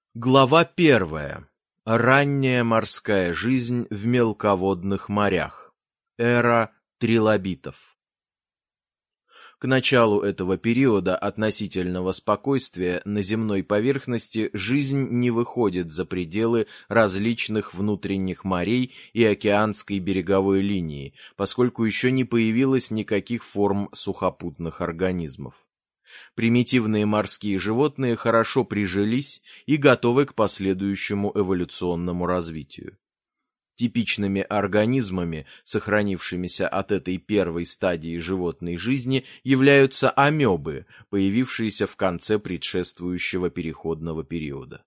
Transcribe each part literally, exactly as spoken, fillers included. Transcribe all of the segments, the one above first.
Глава первая. Ранняя морская жизнь в мелководных морях. Эра трилобитов. К началу этого периода относительного спокойствия на земной поверхности жизнь не выходит за пределы различных внутренних морей и океанской береговой линии, поскольку еще не появилось никаких форм сухопутных организмов. Примитивные морские животные хорошо прижились и готовы к последующему эволюционному развитию. Типичными организмами, сохранившимися от этой первой стадии животной жизни, являются амебы, появившиеся в конце предшествующего переходного периода.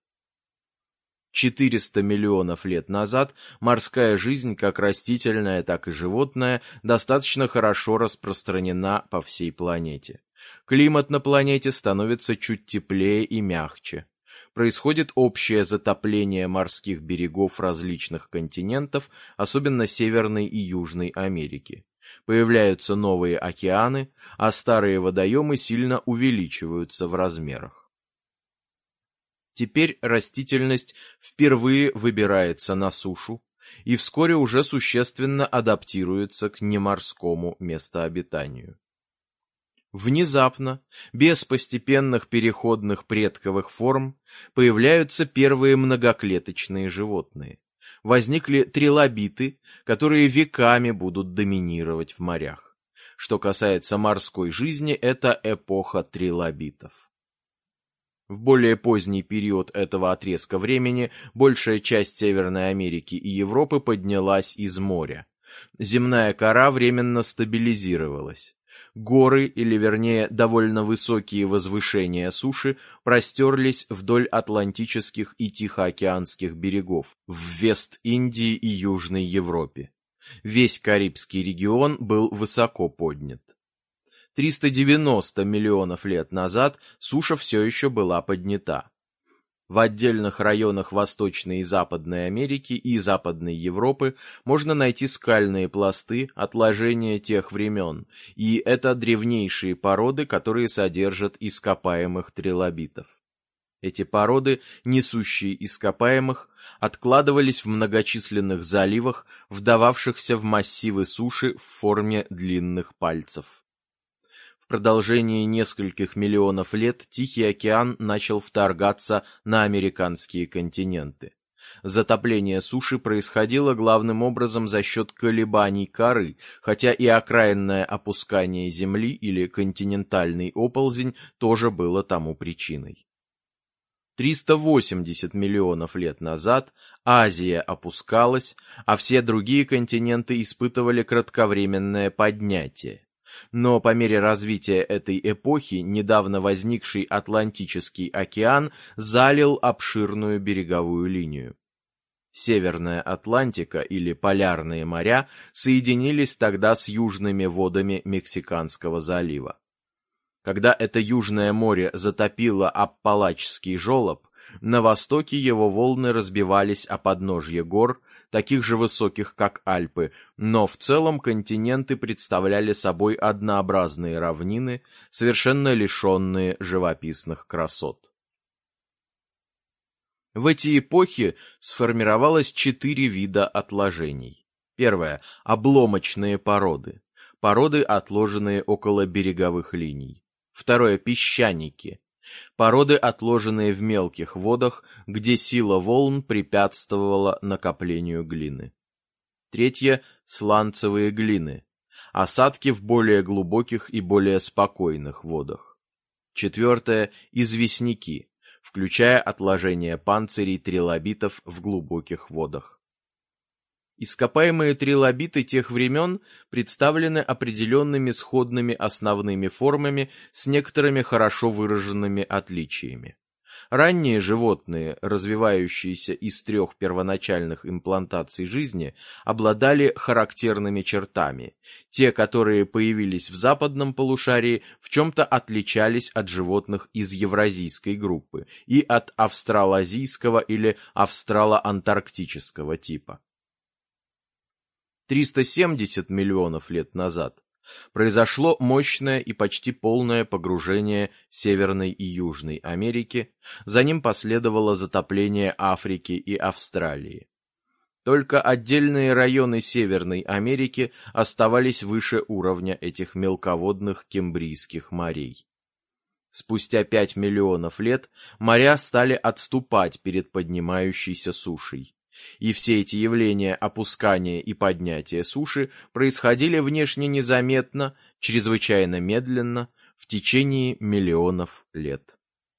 четыреста миллионов лет назад морская жизнь, как растительная, так и животная, достаточно хорошо распространена по всей планете. Климат на планете становится чуть теплее и мягче. Происходит общее затопление морских берегов различных континентов, особенно Северной и Южной Америки. Появляются новые океаны, а старые водоемы сильно увеличиваются в размерах. Теперь растительность впервые выбирается на сушу и вскоре уже существенно адаптируется к неморскому местообитанию. Внезапно, без постепенных переходных предковых форм, появляются первые многоклеточные животные. Возникли трилобиты, которые веками будут доминировать в морях. Что касается морской жизни, это эпоха трилобитов. В более поздний период этого отрезка времени большая часть Северной Америки и Европы поднялась из моря. Земная кора временно стабилизировалась. Горы, или вернее довольно высокие возвышения суши, простерлись вдоль атлантических и тихоокеанских берегов в Вест-Индии и Южной Европе. Весь Карибский регион был высоко поднят. триста девяносто миллионов лет назад суша все еще была поднята. В отдельных районах Восточной и Западной Америки и Западной Европы можно найти скальные пласты, отложения тех времен, и это древнейшие породы, которые содержат ископаемых трилобитов. Эти породы, несущие ископаемых, откладывались в многочисленных заливах, вдававшихся в массивы суши в форме длинных пальцев. В продолжении нескольких миллионов лет Тихий океан начал вторгаться на американские континенты. Затопление суши происходило главным образом за счет колебаний коры, хотя и окраинное опускание земли или континентальный оползень тоже было тому причиной. триста восемьдесят миллионов лет назад Азия опускалась, а все другие континенты испытывали кратковременное поднятие. Но по мере развития этой эпохи недавно возникший Атлантический океан залил обширную береговую линию. Северная Атлантика или Полярные моря соединились тогда с южными водами Мексиканского залива. Когда это Южное море затопило Аппалачский желоб, на востоке его волны разбивались о подножье гор, таких же высоких, как Альпы, но в целом континенты представляли собой однообразные равнины, совершенно лишенные живописных красот. В эти эпохи сформировалось четыре вида отложений. Первое – обломочные породы, породы, отложенные около береговых линий. Второе – песчаники, породы, отложенные в мелких водах, где сила волн препятствовала накоплению глины. Третье – сланцевые глины, осадки в более глубоких и более спокойных водах. Четвертое – известняки, включая отложения панцирей трилобитов в глубоких водах. Ископаемые трилобиты тех времен представлены определенными сходными основными формами с некоторыми хорошо выраженными отличиями. Ранние животные, развивающиеся из трех первоначальных имплантаций жизни, обладали характерными чертами. Те, которые появились в западном полушарии, в чем-то отличались от животных из евразийской группы и от австралазийского или австрало-антарктического типа. триста семьдесят миллионов лет назад Произошло мощное и почти полное погружение Северной и Южной Америки, за ним последовало затопление Африки и Австралии. Только отдельные районы Северной Америки оставались выше уровня этих мелководных Кембрийских морей. Спустя пять миллионов лет моря стали отступать перед поднимающейся сушей. И все эти явления опускания и поднятия суши происходили внешне незаметно, чрезвычайно медленно, в течение миллионов лет.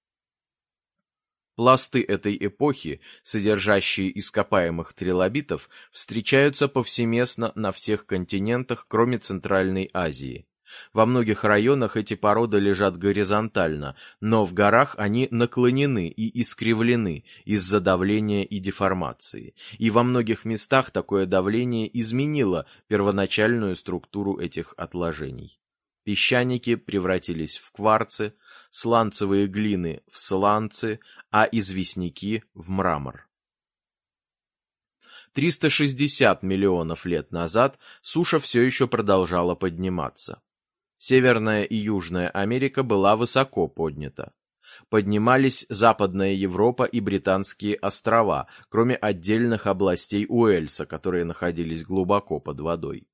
Пласты этой эпохи, содержащие ископаемых трилобитов, встречаются повсеместно на всех континентах, кроме Центральной Азии. Во многих районах эти породы лежат горизонтально, но в горах они наклонены и искривлены из-за давления и деформации, и во многих местах такое давление изменило первоначальную структуру этих отложений. Песчаники превратились в кварцы, сланцевые глины в сланцы, а известняки в мрамор. триста шестьдесят миллионов лет назад суша все еще продолжала подниматься. Северная и Южная Америка была высоко поднята. Поднимались Западная Европа и Британские острова, кроме отдельных областей Уэльса, которые находились глубоко под водой.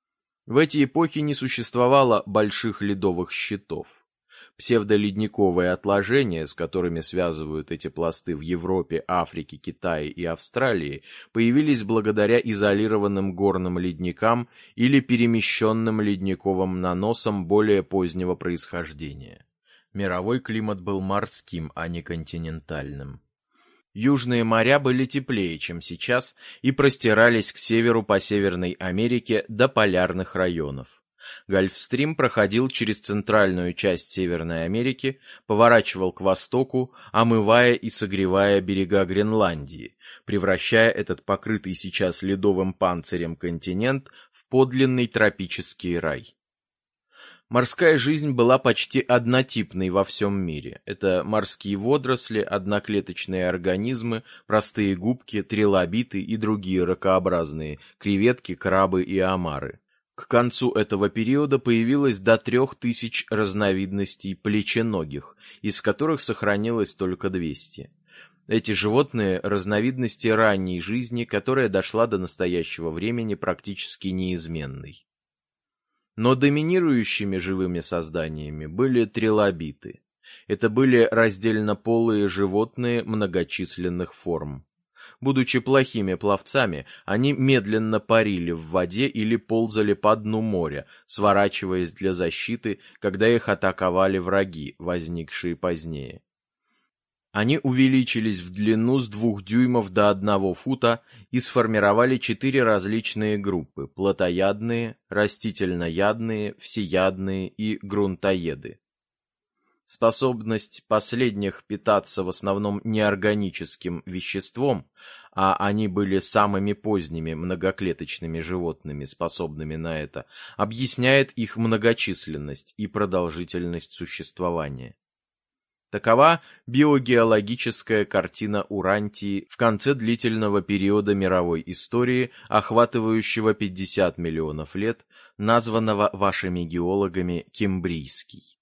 В эти эпохи не существовало больших ледовых щитов. Псевдоледниковые отложения, с которыми связывают эти пласты в Европе, Африке, Китае и Австралии, появились благодаря изолированным горным ледникам или перемещенным ледниковым наносам более позднего происхождения. Мировой климат был морским, а не континентальным. Южные моря были теплее, чем сейчас, и простирались к северу по Северной Америке до полярных районов. Гольфстрим проходил через центральную часть Северной Америки, поворачивал к востоку, омывая и согревая берега Гренландии, превращая этот покрытый сейчас ледовым панцирем континент в подлинный тропический рай. Морская жизнь была почти однотипной во всем мире. Это морские водоросли, одноклеточные организмы, простые губки, трилобиты и другие ракообразные, креветки, крабы и омары. К концу этого периода появилось до трех тысяч разновидностей плеченогих, из которых сохранилось только двести. Эти животные – разновидности ранней жизни, которая дошла до настоящего времени практически неизменной. Но доминирующими живыми созданиями были трилобиты. Это были раздельнополые животные многочисленных форм. Будучи плохими пловцами, они медленно парили в воде или ползали по дну моря, сворачиваясь для защиты, когда их атаковали враги, возникшие позднее. Они увеличились в длину с двух дюймов до одного фута и сформировали четыре различные группы – плотоядные, растительноядные, всеядные и грунтоеды. Способность последних питаться в основном неорганическим веществом, а они были самыми поздними многоклеточными животными, способными на это, объясняет их многочисленность и продолжительность существования. Такова биогеологическая картина Урантии в конце длительного периода мировой истории, охватывающего пятьдесят миллионов лет, названного вашими геологами Кембрийский.